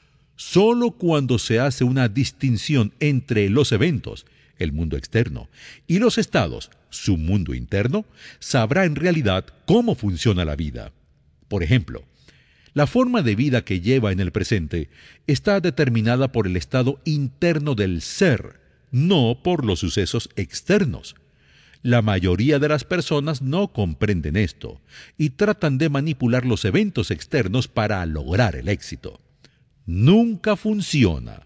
Solo cuando se hace una distinción entre los eventos, el mundo externo, y los estados, su mundo interno, sabrá en realidad cómo funciona la vida. Por ejemplo, la forma de vida que lleva en el presente está determinada por el estado interno del ser, no por los sucesos externos. La mayoría de las personas no comprenden esto y tratan de manipular los eventos externos para lograr el éxito. Nunca funciona.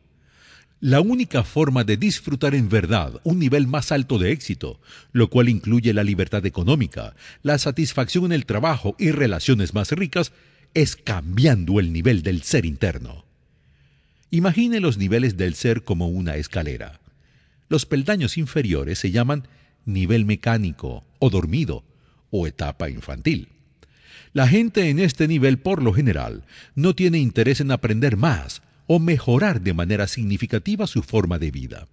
La única forma de disfrutar en verdad un nivel más alto de éxito, lo cual incluye la libertad económica, la satisfacción en el trabajo y relaciones más ricas, es cambiando el nivel del ser interno. Imagine los niveles del ser como una escalera. Los peldaños inferiores se llaman nivel mecánico o dormido o etapa infantil. La gente en este nivel, por lo general, no tiene interés en aprender más o mejorar de manera significativa su forma de vida.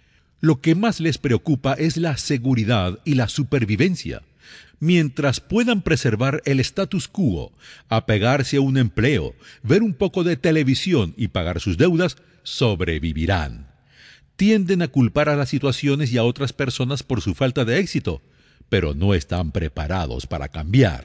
Lo que más les preocupa es la seguridad y la supervivencia. Mientras puedan preservar el status quo, apegarse a un empleo, ver un poco de televisión y pagar sus deudas, sobrevivirán. Tienden a culpar a las situaciones y a otras personas por su falta de éxito, pero no están preparados para cambiar.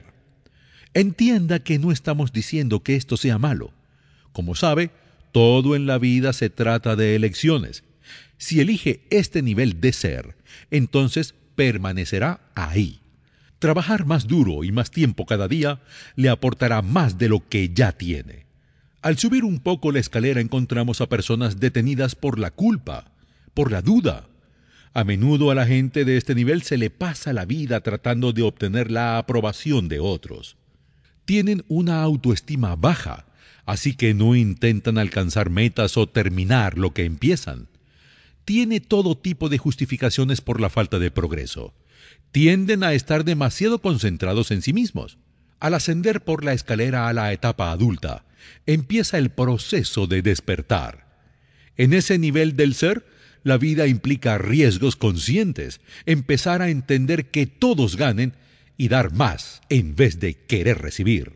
Entienda que no estamos diciendo que esto sea malo. Como sabe, todo en la vida se trata de elecciones. Si elige este nivel de ser, entonces permanecerá ahí. Trabajar más duro y más tiempo cada día le aportará más de lo que ya tiene. Al subir un poco la escalera encontramos a personas detenidas por la culpa, por la duda. A menudo a la gente de este nivel se le pasa la vida tratando de obtener la aprobación de otros. Tienen una autoestima baja, así que no intentan alcanzar metas o terminar lo que empiezan. Tiene todo tipo de justificaciones por la falta de progreso. Tienden a estar demasiado concentrados en sí mismos. Al ascender por la escalera a la etapa adulta, empieza el proceso de despertar. En ese nivel del ser, la vida implica riesgos conscientes, empezar a entender que todos ganen y dar más en vez de querer recibir.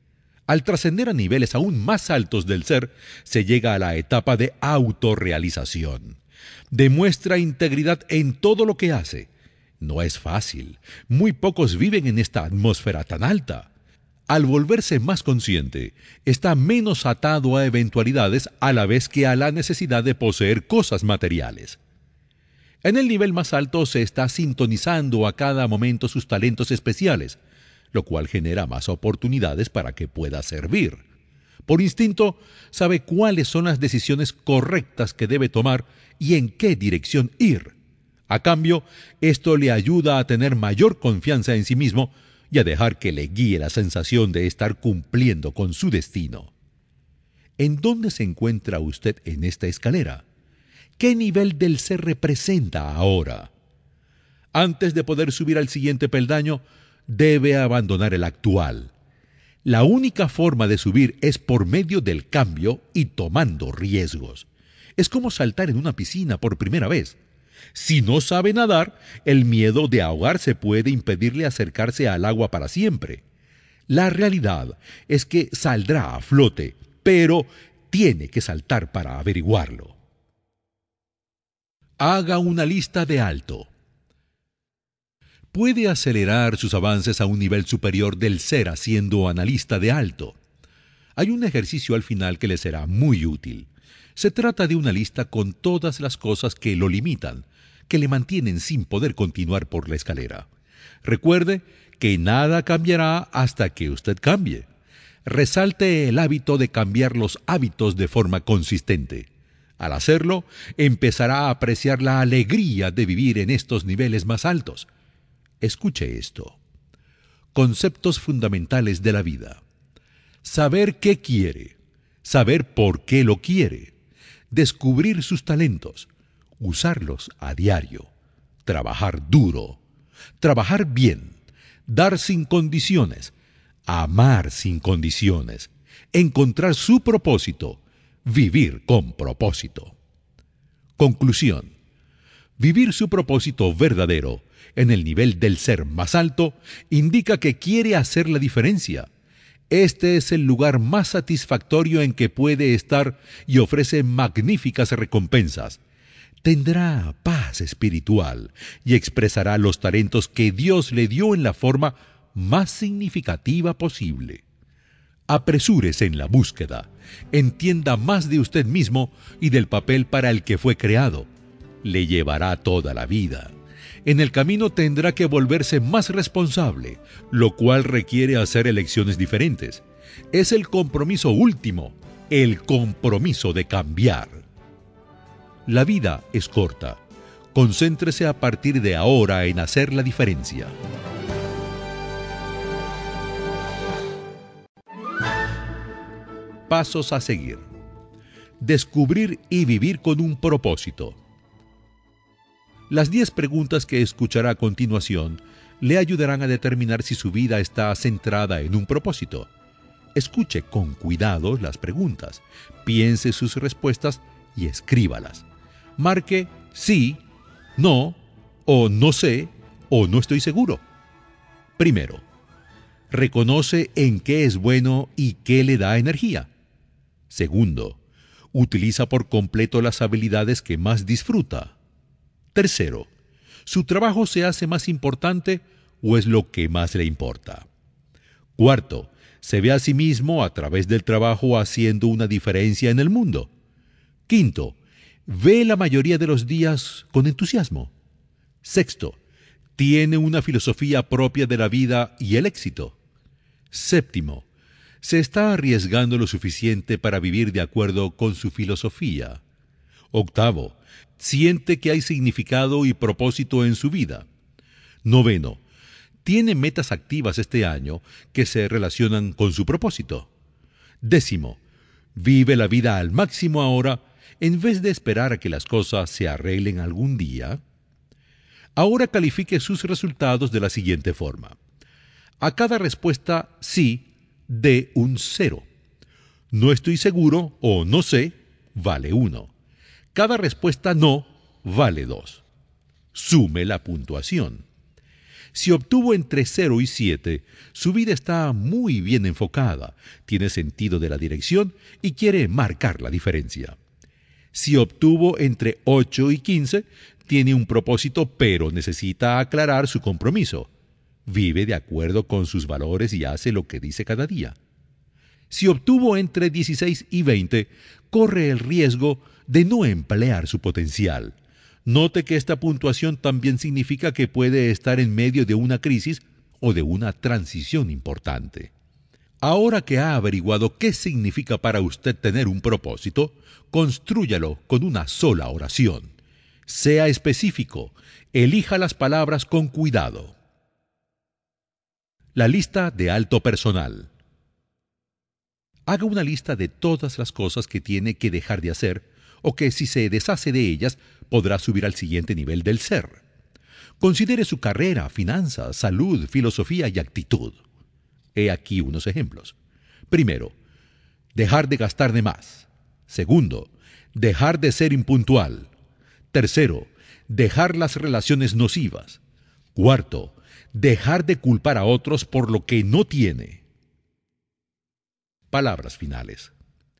Al trascender a niveles aún más altos del ser, se llega a la etapa de autorrealización. Demuestra integridad en todo lo que hace. No es fácil. Muy pocos viven en esta atmósfera tan alta. Al volverse más consciente, está menos atado a eventualidades a la vez que a la necesidad de poseer cosas materiales. En el nivel más alto se está sintonizando a cada momento sus talentos especiales, lo cual genera más oportunidades para que pueda servir. Por instinto, sabe cuáles son las decisiones correctas que debe tomar y en qué dirección ir. A cambio, esto le ayuda a tener mayor confianza en sí mismo y a dejar que le guíe la sensación de estar cumpliendo con su destino. ¿En dónde se encuentra usted en esta escalera? ¿Qué nivel del ser representa ahora? Antes de poder subir al siguiente peldaño, debe abandonar el actual. La única forma de subir es por medio del cambio y tomando riesgos. Es como saltar en una piscina por primera vez. Si no sabe nadar, el miedo de ahogarse puede impedirle acercarse al agua para siempre. La realidad es que saldrá a flote, pero tiene que saltar para averiguarlo. Haga una lista de alto. Puede acelerar sus avances a un nivel superior del ser haciendo una lista de alto. Hay un ejercicio al final que le será muy útil. Se trata de una lista con todas las cosas que lo limitan, que le mantienen sin poder continuar por la escalera. Recuerde que nada cambiará hasta que usted cambie. Resalte el hábito de cambiar los hábitos de forma consistente. Al hacerlo, empezará a apreciar la alegría de vivir en estos niveles más altos. Escuche esto. Conceptos fundamentales de la vida. Saber qué quiere, saber por qué lo quiere, descubrir sus talentos, usarlos a diario, trabajar duro, trabajar bien, dar sin condiciones, amar sin condiciones, encontrar su propósito, vivir con propósito. Conclusión. Vivir su propósito verdadero en el nivel del ser más alto indica que quiere hacer la diferencia. Este es el lugar más satisfactorio en que puede estar y ofrece magníficas recompensas. Tendrá paz espiritual y expresará los talentos que Dios le dio en la forma más significativa posible. Apresúrese en la búsqueda. Entienda más de usted mismo y del papel para el que fue creado. Le llevará toda la vida. En el camino tendrá que volverse más responsable, lo cual requiere hacer elecciones diferentes. Es el compromiso último, el compromiso de cambiar. La vida es corta. Concéntrese a partir de ahora en hacer la diferencia. Pasos a seguir. Descubrir y vivir con un propósito. Las diez preguntas que escuchará a continuación le ayudarán a determinar si su vida está centrada en un propósito. Escuche con cuidado las preguntas, piense sus respuestas y escríbalas. Marque sí, no, o no sé, o no estoy seguro. Primero, reconoce en qué es bueno y qué le da energía. Segundo, utiliza por completo las habilidades que más disfruta. Tercero, ¿su trabajo se hace más importante o es lo que más le importa? Cuarto, ¿se ve a sí mismo a través del trabajo haciendo una diferencia en el mundo? Quinto, ¿ve la mayoría de los días con entusiasmo? Sexto, ¿tiene una filosofía propia de la vida y el éxito? Séptimo, ¿se está arriesgando lo suficiente para vivir de acuerdo con su filosofía? Octavo, ¿siente que hay significado y propósito en su vida? Noveno, ¿tiene metas activas este año que se relacionan con su propósito? Décimo, ¿vive la vida al máximo ahora en vez de esperar a que las cosas se arreglen algún día? Ahora califique sus resultados de la siguiente forma. A cada respuesta sí, dé un cero. No estoy seguro o no sé, vale uno. Cada respuesta no vale dos. Sume la puntuación. Si obtuvo entre cero y siete, su vida está muy bien enfocada, tiene sentido de la dirección y quiere marcar la diferencia. Si obtuvo entre ocho y quince, tiene un propósito pero necesita aclarar su compromiso. Vive de acuerdo con sus valores y hace lo que dice cada día. Si obtuvo entre dieciséis y veinte, corre el riesgo de no emplear su potencial. Note que esta puntuación también significa que puede estar en medio de una crisis o de una transición importante. Ahora que ha averiguado qué significa para usted tener un propósito, constrúyalo con una sola oración. Sea específico, elija las palabras con cuidado. La lista de alto personal. Haga una lista de todas las cosas que tiene que dejar de hacer, o que si se deshace de ellas, podrá subir al siguiente nivel del ser. Considere su carrera, finanzas, salud, filosofía y actitud. He aquí unos ejemplos. Primero, dejar de gastar de más. Segundo, dejar de ser impuntual. Tercero, dejar las relaciones nocivas. Cuarto, dejar de culpar a otros por lo que no tiene. Palabras finales.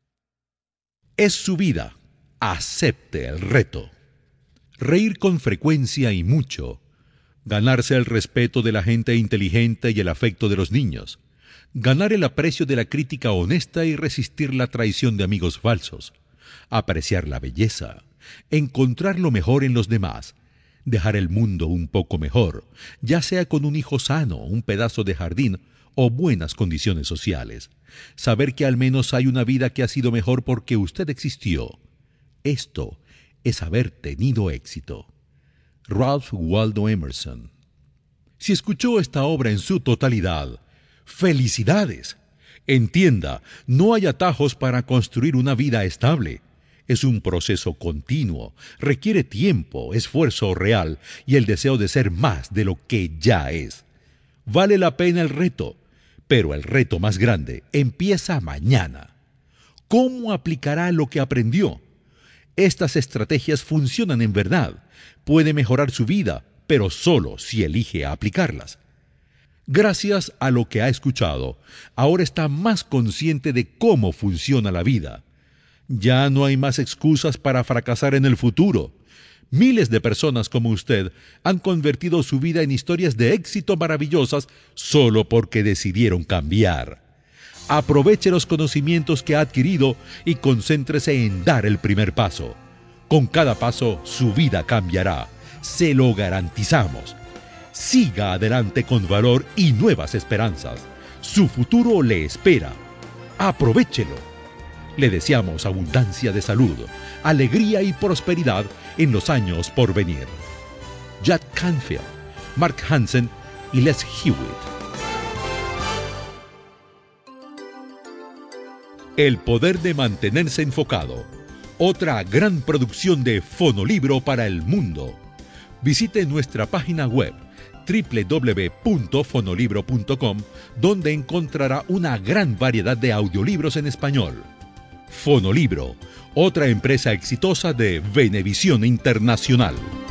Es su vida. Acepte el reto. Reír con frecuencia y mucho. Ganarse el respeto de la gente inteligente y el afecto de los niños. Ganar el aprecio de la crítica honesta y resistir la traición de amigos falsos. Apreciar la belleza. Encontrar lo mejor en los demás. Dejar el mundo un poco mejor, ya sea con un hijo sano, un pedazo de jardín o buenas condiciones sociales. Saber que al menos hay una vida que ha sido mejor porque usted existió. Esto es haber tenido éxito. Ralph Waldo Emerson. Si escuchó esta obra en su totalidad, ¡felicidades! Entienda, no hay atajos para construir una vida estable. Es un proceso continuo, requiere tiempo, esfuerzo real y el deseo de ser más de lo que ya es. Vale la pena el reto, pero el reto más grande empieza mañana. ¿Cómo aplicará lo que aprendió? Estas estrategias funcionan en verdad. Puede mejorar su vida, pero solo si elige aplicarlas. Gracias a lo que ha escuchado, ahora está más consciente de cómo funciona la vida. Ya no hay más excusas para fracasar en el futuro. Miles de personas como usted han convertido su vida en historias de éxito maravillosas solo porque decidieron cambiar. Aproveche los conocimientos que ha adquirido y concéntrese en dar el primer paso. Con cada paso, su vida cambiará. Se lo garantizamos. Siga adelante con valor y nuevas esperanzas. Su futuro le espera. Aprovéchelo. Le deseamos abundancia de salud, alegría y prosperidad en los años por venir. Jack Canfield, Mark Hansen y Les Hewitt. El poder de mantenerse enfocado. Otra gran producción de Fonolibro para el mundo. Visite nuestra página web doble u doble u doble u punto fonolibro punto com, donde encontrará una gran variedad de audiolibros en español. Fonolibro, otra empresa exitosa de Venevisión Internacional.